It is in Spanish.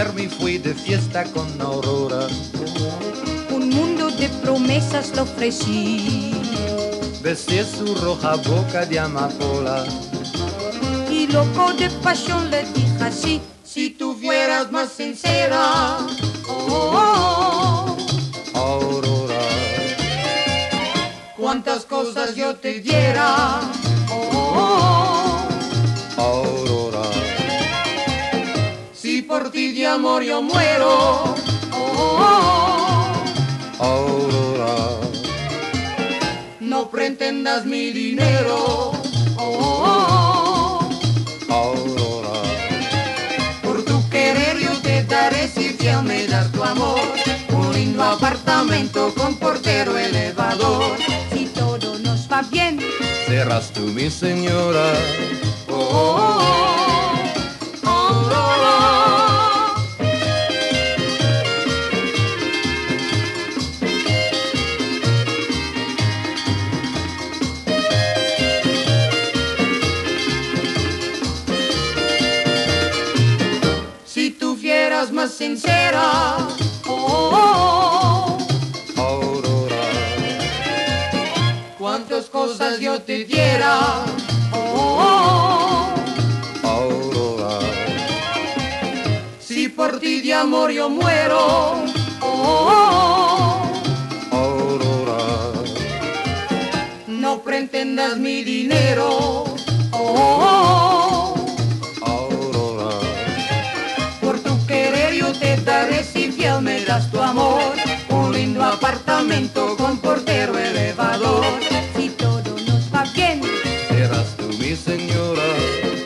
ayer me fui de fiesta con Aurora. Un mundo de promesas le ofrecí. Besé su roja boca de amapola. Y loco de pasión le dije así: si tú fueras más sincera, oh, Aurora, cuántas cosas yo te diera, oh, Aurora, si por ti de amor yo muero, oh, Aurora, no pretendas mi dinero, oh, Aurora, por tu querer yo te daré si fiel me das tu amor, un lindo apartamento con portero elevador. Si todo nos va bien, serás tú mi señora. oh, Aurora. Si tú fueras más sincera, oh, Aurora, cuántas cosas yo te diera, oh, Aurora, si por ti de amor yo muero, oh, Aurora, no pretendas mi dinero, oh, Aurora, por tu querer yo te daré si fiel me das tu amor, un lindo apartamento con portero elevador. Si todo nos va bien, serás tú mi señora.